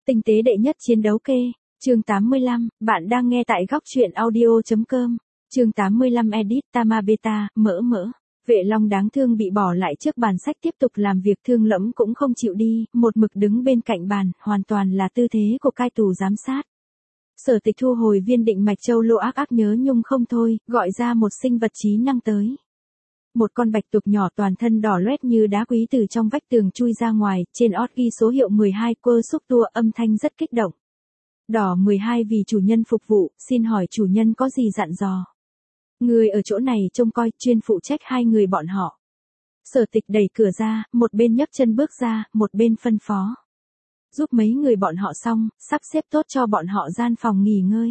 Tinh tế đệ nhất chiến đấu kê, chương 85, bạn đang nghe tại góc truyện audio.com, chương 85 edit Tamabeta, mỡ. Vệ Long đáng thương bị bỏ lại trước bàn sách tiếp tục làm việc, Thương Lẫm cũng không chịu đi, một mực đứng bên cạnh bàn, hoàn toàn là tư thế của cai tù giám sát. Sở Tịch thu hồi viên định mạch châu lô ác nhớ nhung không thôi, gọi ra một sinh vật trí năng tới. Một con bạch tuộc nhỏ toàn thân đỏ loét như đá quý từ trong vách tường chui ra ngoài, trên ót ghi số hiệu 12, quơ xúc tua, âm thanh rất kích động. Đỏ 12 vì chủ nhân phục vụ, xin hỏi chủ nhân có gì dặn dò. Người ở chỗ này trông coi, chuyên phụ trách hai người bọn họ. Sở Tịch đẩy cửa ra, một bên nhấc chân bước ra, một bên phân phó. Giúp mấy người bọn họ xong, sắp xếp tốt cho bọn họ gian phòng nghỉ ngơi.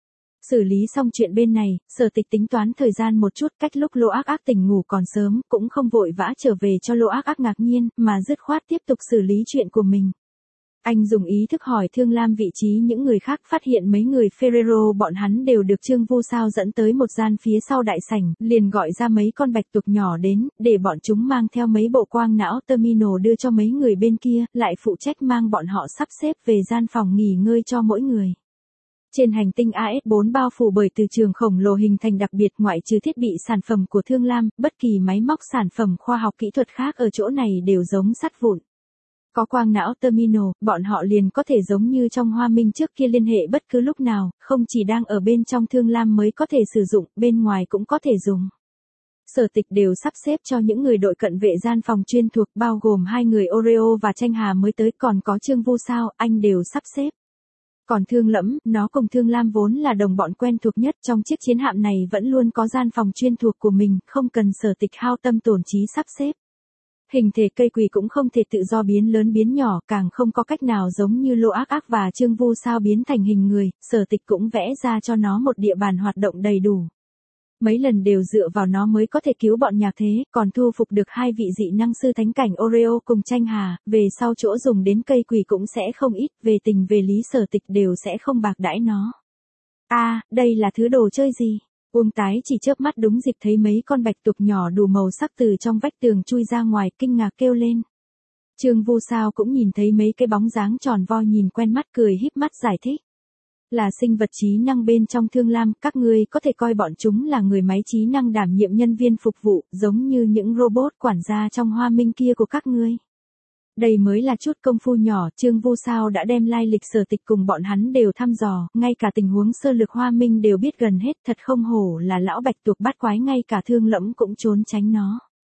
Xử lý xong chuyện bên này, Sở Tịch tính toán thời gian một chút, cách lúc Lô Ác tỉnh ngủ còn sớm, cũng không vội vã trở về cho Lô Ác ngạc nhiên, mà dứt khoát tiếp tục xử lý chuyện của mình. Anh dùng ý thức hỏi Thương Lam vị trí những người khác, phát hiện mấy người Ferrero bọn hắn đều được Trương Vu Sao dẫn tới một gian phía sau đại sảnh, liền gọi ra mấy con bạch tuộc nhỏ đến, để bọn chúng mang theo mấy bộ quang não terminal đưa cho mấy người bên kia, lại phụ trách mang bọn họ sắp xếp về gian phòng nghỉ ngơi cho mỗi người. Trên hành tinh AS4 bao phủ bởi từ trường khổng lồ hình thành đặc biệt, ngoại trừ thiết bị sản phẩm của Thương Lam, bất kỳ máy móc sản phẩm khoa học kỹ thuật khác ở chỗ này đều giống sắt vụn. Có quang não terminal, bọn họ liền có thể giống như trong Hoa Minh trước kia liên hệ bất cứ lúc nào, không chỉ đang ở bên trong Thương Lam mới có thể sử dụng, bên ngoài cũng có thể dùng. Sở Tịch đều sắp xếp cho những người đội cận vệ gian phòng chuyên thuộc, bao gồm hai người Oreo và Tranh Hà mới tới, còn có Trương Vu Sao, anh đều sắp xếp. Còn Thương Lẫm, nó cùng Thương Lam vốn là đồng bọn quen thuộc nhất trong chiếc chiến hạm này, vẫn luôn có gian phòng chuyên thuộc của mình, không cần Sở Tịch hao tâm tổn trí sắp xếp. Hình thể cây quỳ cũng không thể tự do biến lớn biến nhỏ, càng không có cách nào giống như Lô Ác và Trương Vu Sao biến thành hình người, Sở Tịch cũng vẽ ra cho nó một địa bàn hoạt động đầy đủ. Mấy lần đều dựa vào nó mới có thể cứu bọn Nhạc Thế, còn thu phục được hai vị dị năng sư thánh cảnh Oreo cùng Tranh Hà, về sau chỗ dùng đến cây quỳ cũng sẽ không ít, về tình về lý Sở Tịch đều sẽ không bạc đãi nó. Đây là thứ đồ chơi gì? Uông Tái chỉ chớp mắt đúng dịp thấy mấy con bạch tuộc nhỏ đủ màu sắc từ trong vách tường chui ra ngoài, kinh ngạc kêu lên. Trương Vu Sao cũng nhìn thấy mấy cái bóng dáng tròn vo nhìn quen mắt, cười híp mắt giải thích. Là sinh vật trí năng bên trong Thương Lam, các ngươi có thể coi bọn chúng là người máy trí năng đảm nhiệm nhân viên phục vụ, giống như những robot quản gia trong Hoa Minh kia của các ngươi. Đây mới là chút công phu nhỏ, Trương Vu Sao đã đem lai lịch Sở Tịch cùng bọn hắn đều thăm dò, ngay cả tình huống sơ lược Hoa Minh đều biết gần hết, thật không hổ là lão bạch tuộc bát quái, ngay cả Thương Lẫm cũng trốn tránh nó.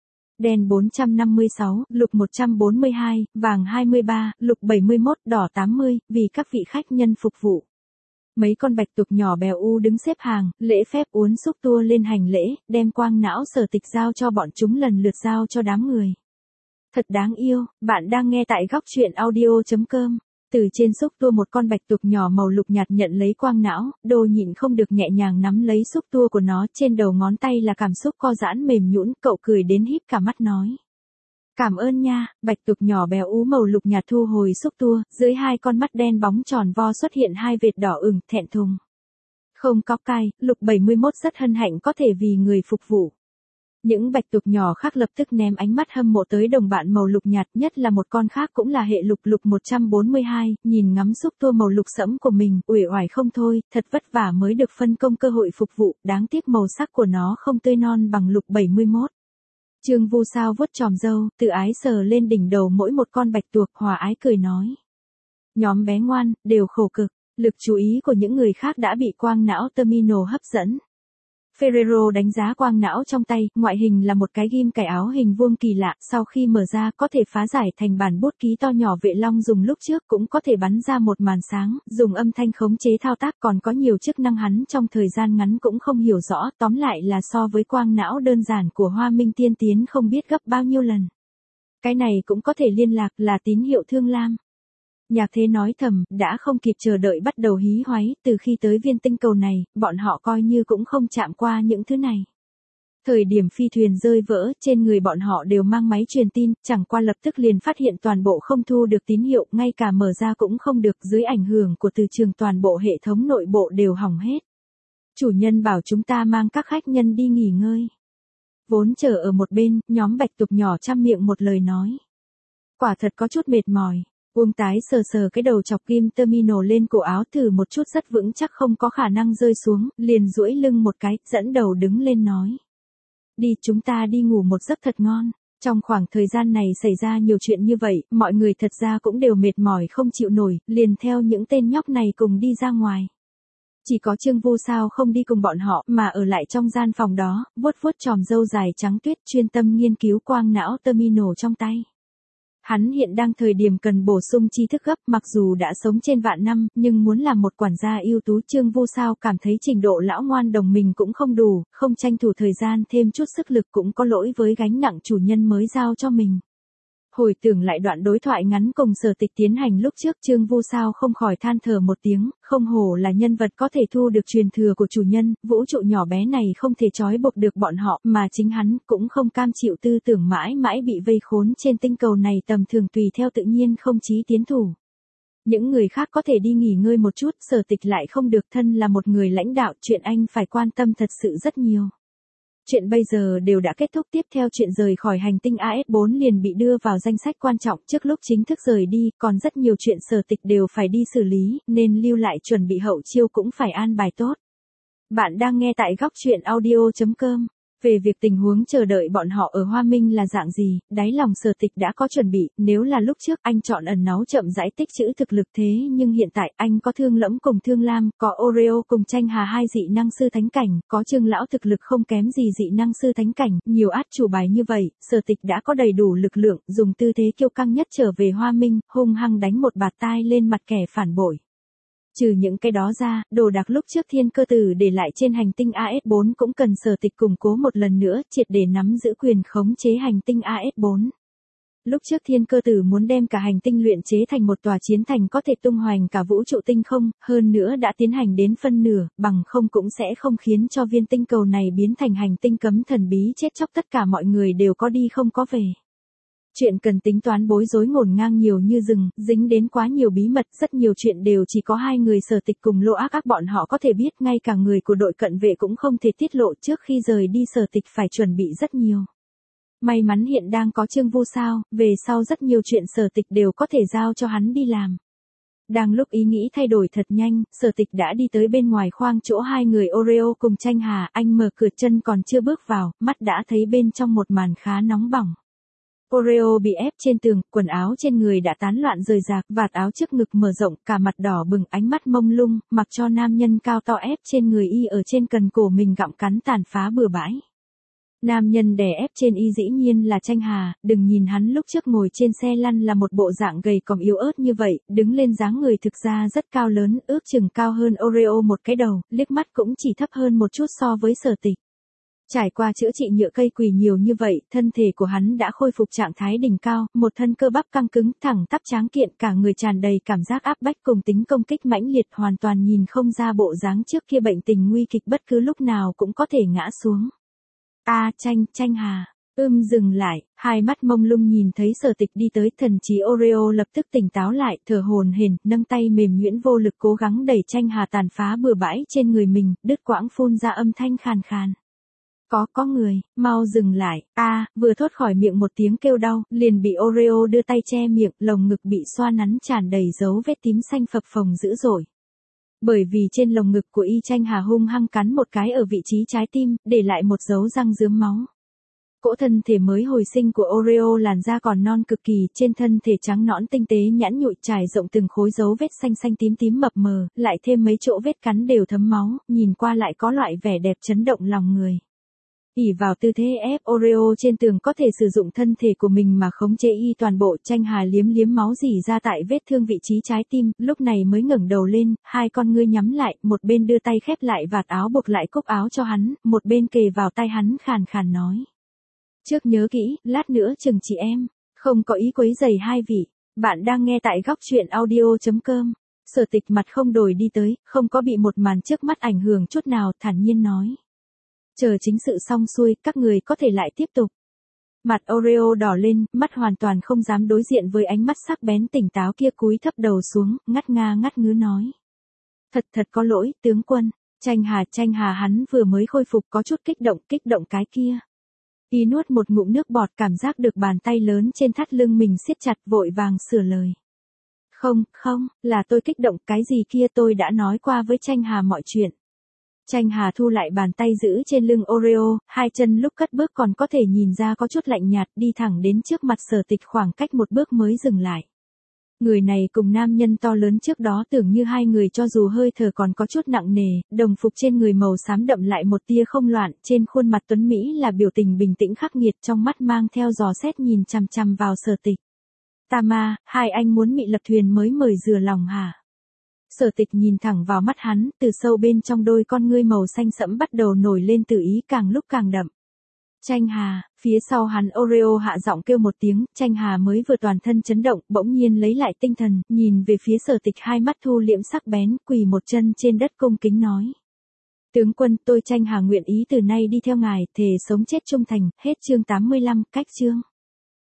Đen 456, lục 142, vàng 23, lục 71, đỏ 80, vì các vị khách nhân phục vụ. Mấy con bạch tuộc nhỏ bèo u đứng xếp hàng, lễ phép uốn xúc tua lên hành lễ, đem quang não Sở Tịch giao cho bọn chúng lần lượt giao cho đám người. Thật đáng yêu, bạn đang nghe tại góc truyện audio.com. Từ trên xúc tua một con bạch tuộc nhỏ màu lục nhạt nhận lấy quang não, Đô nhịn không được nhẹ nhàng nắm lấy xúc tua của nó, trên đầu ngón tay là cảm xúc co giãn mềm nhũn, cậu cười đến híp cả mắt nói. Cảm ơn nha, bạch tuộc nhỏ béo ú màu lục nhạt thu hồi xúc tua, dưới hai con mắt đen bóng tròn vo xuất hiện hai vệt đỏ ửng, thẹn thùng. Không có cay, lục 71 rất hân hạnh có thể vì người phục vụ. Những bạch tuộc nhỏ khác lập tức ném ánh mắt hâm mộ tới đồng bạn màu lục nhạt, nhất là một con khác cũng là hệ lục, lục 142, nhìn ngắm xúc tua màu lục sẫm của mình, uể oải không thôi, thật vất vả mới được phân công cơ hội phục vụ, đáng tiếc màu sắc của nó không tươi non bằng lục 71. Trương Vu Sao vuốt chòm râu, tự ái sờ lên đỉnh đầu mỗi một con bạch tuộc, hòa ái cười nói. Nhóm bé ngoan, đều khổ cực, lực chú ý của những người khác đã bị quang não terminal hấp dẫn. Ferrero đánh giá quang não trong tay, ngoại hình là một cái ghim cài áo hình vuông kỳ lạ, sau khi mở ra có thể phá giải thành bản bút ký to nhỏ. Vệ Long dùng lúc trước cũng có thể bắn ra một màn sáng, dùng âm thanh khống chế thao tác, còn có nhiều chức năng hắn trong thời gian ngắn cũng không hiểu rõ, tóm lại là so với quang não đơn giản của Hoa Minh tiên tiến không biết gấp bao nhiêu lần. Cái này cũng có thể liên lạc, là tín hiệu Thương Lam. Nhạc Thế nói thầm, đã không kịp chờ đợi bắt đầu hí hoáy, từ khi tới viên tinh cầu này, bọn họ coi như cũng không chạm qua những thứ này. Thời điểm phi thuyền rơi vỡ, trên người bọn họ đều mang máy truyền tin, chẳng qua lập tức liền phát hiện toàn bộ không thu được tín hiệu, ngay cả mở ra cũng không được, dưới ảnh hưởng của từ trường toàn bộ hệ thống nội bộ đều hỏng hết. Chủ nhân bảo chúng ta mang các khách nhân đi nghỉ ngơi. Vốn chờ ở một bên, nhóm bạch tuộc nhỏ chăm miệng một lời nói. Quả thật có chút mệt mỏi. Uông Tái sờ sờ cái đầu chọc kim terminal lên cổ áo thử một chút rất vững chắc không có khả năng rơi xuống, liền duỗi lưng một cái, dẫn đầu đứng lên nói. Đi chúng ta đi ngủ một giấc thật ngon. Trong khoảng thời gian này xảy ra nhiều chuyện như vậy, mọi người thật ra cũng đều mệt mỏi không chịu nổi, liền theo những tên nhóc này cùng đi ra ngoài. Chỉ có Trương Vu Sao không đi cùng bọn họ mà ở lại trong gian phòng đó, vuốt vuốt chòm râu dài trắng tuyết chuyên tâm nghiên cứu quang não terminal trong tay. Hắn hiện đang thời điểm cần bổ sung tri thức gấp, mặc dù đã sống trên vạn năm, nhưng muốn làm một quản gia ưu tú. Trương Vu Sao cảm thấy trình độ lão ngoan đồng mình cũng không đủ, không tranh thủ thời gian thêm chút sức lực cũng có lỗi với gánh nặng chủ nhân mới giao cho mình. Hồi tưởng lại đoạn đối thoại ngắn cùng Sở Tịch tiến hành lúc trước, Trương Vu Sao không khỏi than thở một tiếng, không hổ là nhân vật có thể thu được truyền thừa của chủ nhân, vũ trụ nhỏ bé này không thể trói buộc được bọn họ, mà chính hắn cũng không cam chịu tư tưởng mãi mãi bị vây khốn trên tinh cầu này tầm thường tùy theo tự nhiên không chí tiến thủ. Những người khác có thể đi nghỉ ngơi một chút, Sở Tịch lại không được, thân là một người lãnh đạo, chuyện anh phải quan tâm thật sự rất nhiều. Chuyện bây giờ đều đã kết thúc, tiếp theo chuyện rời khỏi hành tinh AS4 liền bị đưa vào danh sách quan trọng trước lúc chính thức rời đi, còn rất nhiều chuyện Sở Tịch đều phải đi xử lý, nên lưu lại chuẩn bị hậu chiêu cũng phải an bài tốt. Bạn đang nghe tại góc truyện audio.com. Về việc tình huống chờ đợi bọn họ ở Hoa Minh là dạng gì, đáy lòng Sở Tịch đã có chuẩn bị, nếu là lúc trước anh chọn ẩn náu chậm rãi tích trữ thực lực thế nhưng hiện tại anh có Thương Lẫm cùng Thương Lam, có Oreo cùng Tranh Hà hai dị năng sư thánh cảnh, có Trương lão thực lực không kém gì dị năng sư thánh cảnh, nhiều át chủ bài như vậy, Sở Tịch đã có đầy đủ lực lượng, dùng tư thế kiêu căng nhất trở về Hoa Minh, hung hăng đánh một bạt tai lên mặt kẻ phản bội. Trừ những cái đó ra, đồ đạc lúc trước Thiên Cơ Tử để lại trên hành tinh AS4 cũng cần Sở Tịch củng cố một lần nữa, triệt để nắm giữ quyền khống chế hành tinh AS4. Lúc trước Thiên Cơ Tử muốn đem cả hành tinh luyện chế thành một tòa chiến thành có thể tung hoành cả vũ trụ tinh không, hơn nữa đã tiến hành đến phân nửa, bằng không cũng sẽ không khiến cho viên tinh cầu này biến thành hành tinh cấm thần bí chết chóc, tất cả mọi người đều có đi không có về. Chuyện cần tính toán bối rối ngổn ngang nhiều như rừng, dính đến quá nhiều bí mật, rất nhiều chuyện đều chỉ có hai người Sở Tịch cùng Lô Ác Ác bọn họ có thể biết, ngay cả người của đội cận vệ cũng không thể tiết lộ, trước khi rời đi Sở Tịch phải chuẩn bị rất nhiều. May mắn hiện đang có Trương Vu Sao, về sau rất nhiều chuyện Sở Tịch đều có thể giao cho hắn đi làm. Đang lúc ý nghĩ thay đổi thật nhanh, Sở Tịch đã đi tới bên ngoài khoang chỗ hai người Oreo cùng Tranh Hà, anh mở cửa, chân còn chưa bước vào, mắt đã thấy bên trong một màn khá nóng bỏng. Oreo bị ép trên tường, quần áo trên người đã tán loạn rời rạc, vạt áo trước ngực mở rộng, cả mặt đỏ bừng, ánh mắt mông lung, mặc cho nam nhân cao to ép trên người y ở trên cần cổ mình gặm cắn tàn phá bừa bãi. Nam nhân đè ép trên y dĩ nhiên là Tranh Hà, đừng nhìn hắn lúc trước ngồi trên xe lăn là một bộ dạng gầy còm yếu ớt như vậy, đứng lên dáng người thực ra rất cao lớn, ước chừng cao hơn Oreo một cái đầu, liếc mắt cũng chỉ thấp hơn một chút so với Sở Tịch. Trải qua chữa trị nhựa cây quỳ nhiều như vậy, thân thể của hắn đã khôi phục trạng thái đỉnh cao, một thân cơ bắp căng cứng, thẳng tắp tráng kiện, cả người tràn đầy cảm giác áp bách cùng tính công kích mãnh liệt, hoàn toàn nhìn không ra bộ dáng trước kia bệnh tình nguy kịch bất cứ lúc nào cũng có thể ngã xuống. Tranh Hà, dừng lại, hai mắt mông lung nhìn thấy Sở Tịch đi tới, thần trí Oreo lập tức tỉnh táo lại, thở hổn hển, nâng tay mềm nhũn vô lực cố gắng đẩy Tranh Hà tàn phá bừa bãi trên người mình, đứt quãng phun ra âm thanh khàn khàn. Có người, mau dừng lại, vừa thốt khỏi miệng một tiếng kêu đau, liền bị Oreo đưa tay che miệng, lồng ngực bị xoa nắn tràn đầy dấu vết tím xanh phập phồng dữ dội. Bởi vì trên lồng ngực của y, Tranh Hà hung hăng cắn một cái ở vị trí trái tim, để lại một dấu răng rướm máu. Cỗ thân thể mới hồi sinh của Oreo làn da còn non cực kỳ, trên thân thể trắng nõn tinh tế nhẵn nhụi trải rộng từng khối dấu vết xanh xanh tím tím mập mờ, lại thêm mấy chỗ vết cắn đều thấm máu, nhìn qua lại có loại vẻ đẹp chấn động lòng người. ỷ vào tư thế ép Oreo trên tường có thể sử dụng thân thể của mình mà khống chế y toàn bộ, Tranh Hà liếm liếm máu rỉ ra tại vết thương vị trí trái tim, lúc này mới ngẩng đầu lên, hai con ngươi nhắm lại, một bên đưa tay khép lại vạt áo buộc lại cúc áo cho hắn, một bên kề vào tai hắn khàn khàn nói. Trước nhớ kỹ, lát nữa chừng chị em, không có ý quấy rầy hai vị. Bạn đang nghe tại góc truyện audio.com. Sở Tịch mặt không đổi đi tới, không có bị một màn trước mắt ảnh hưởng chút nào, thản nhiên nói. Chờ chính sự xong xuôi, các người có thể lại tiếp tục. Mặt Oreo đỏ lên, mắt hoàn toàn không dám đối diện với ánh mắt sắc bén tỉnh táo kia, cúi thấp đầu xuống, ngắt ngứ nói. Thật có lỗi, tướng quân. Tranh Hà hắn vừa mới khôi phục có chút kích động cái kia. Y nuốt một ngụm nước bọt, cảm giác được bàn tay lớn trên thắt lưng mình siết chặt, vội vàng sửa lời. Không, không, là tôi kích động, cái gì kia tôi đã nói qua với Tranh Hà mọi chuyện. Tranh Hà thu lại bàn tay giữ trên lưng Oreo, hai chân lúc cất bước còn có thể nhìn ra có chút lạnh nhạt, đi thẳng đến trước mặt Sở Tịch, khoảng cách một bước mới dừng lại. Người này cùng nam nhân to lớn trước đó tưởng như hai người, cho dù hơi thở còn có chút nặng nề, đồng phục trên người màu xám đậm lại một tia không loạn, trên khuôn mặt tuấn Mỹ là biểu tình bình tĩnh khắc nghiệt, trong mắt mang theo dò xét nhìn chằm chằm vào Sở Tịch. Tama, hai anh muốn mị lật thuyền mới mời dừa lòng hả? Sở Tịch nhìn thẳng vào mắt hắn, từ sâu bên trong đôi con ngươi màu xanh sẫm bắt đầu nổi lên tự ý càng lúc càng đậm. Tranh Hà, phía sau hắn Oreo hạ giọng kêu một tiếng, Tranh Hà mới vừa toàn thân chấn động, bỗng nhiên lấy lại tinh thần, nhìn về phía Sở Tịch, hai mắt thu liễm sắc bén, quỳ một chân trên đất cung kính nói. Tướng quân, tôi Tranh Hà nguyện ý từ nay đi theo ngài, thề sống chết trung thành, hết chương 85, cách chương.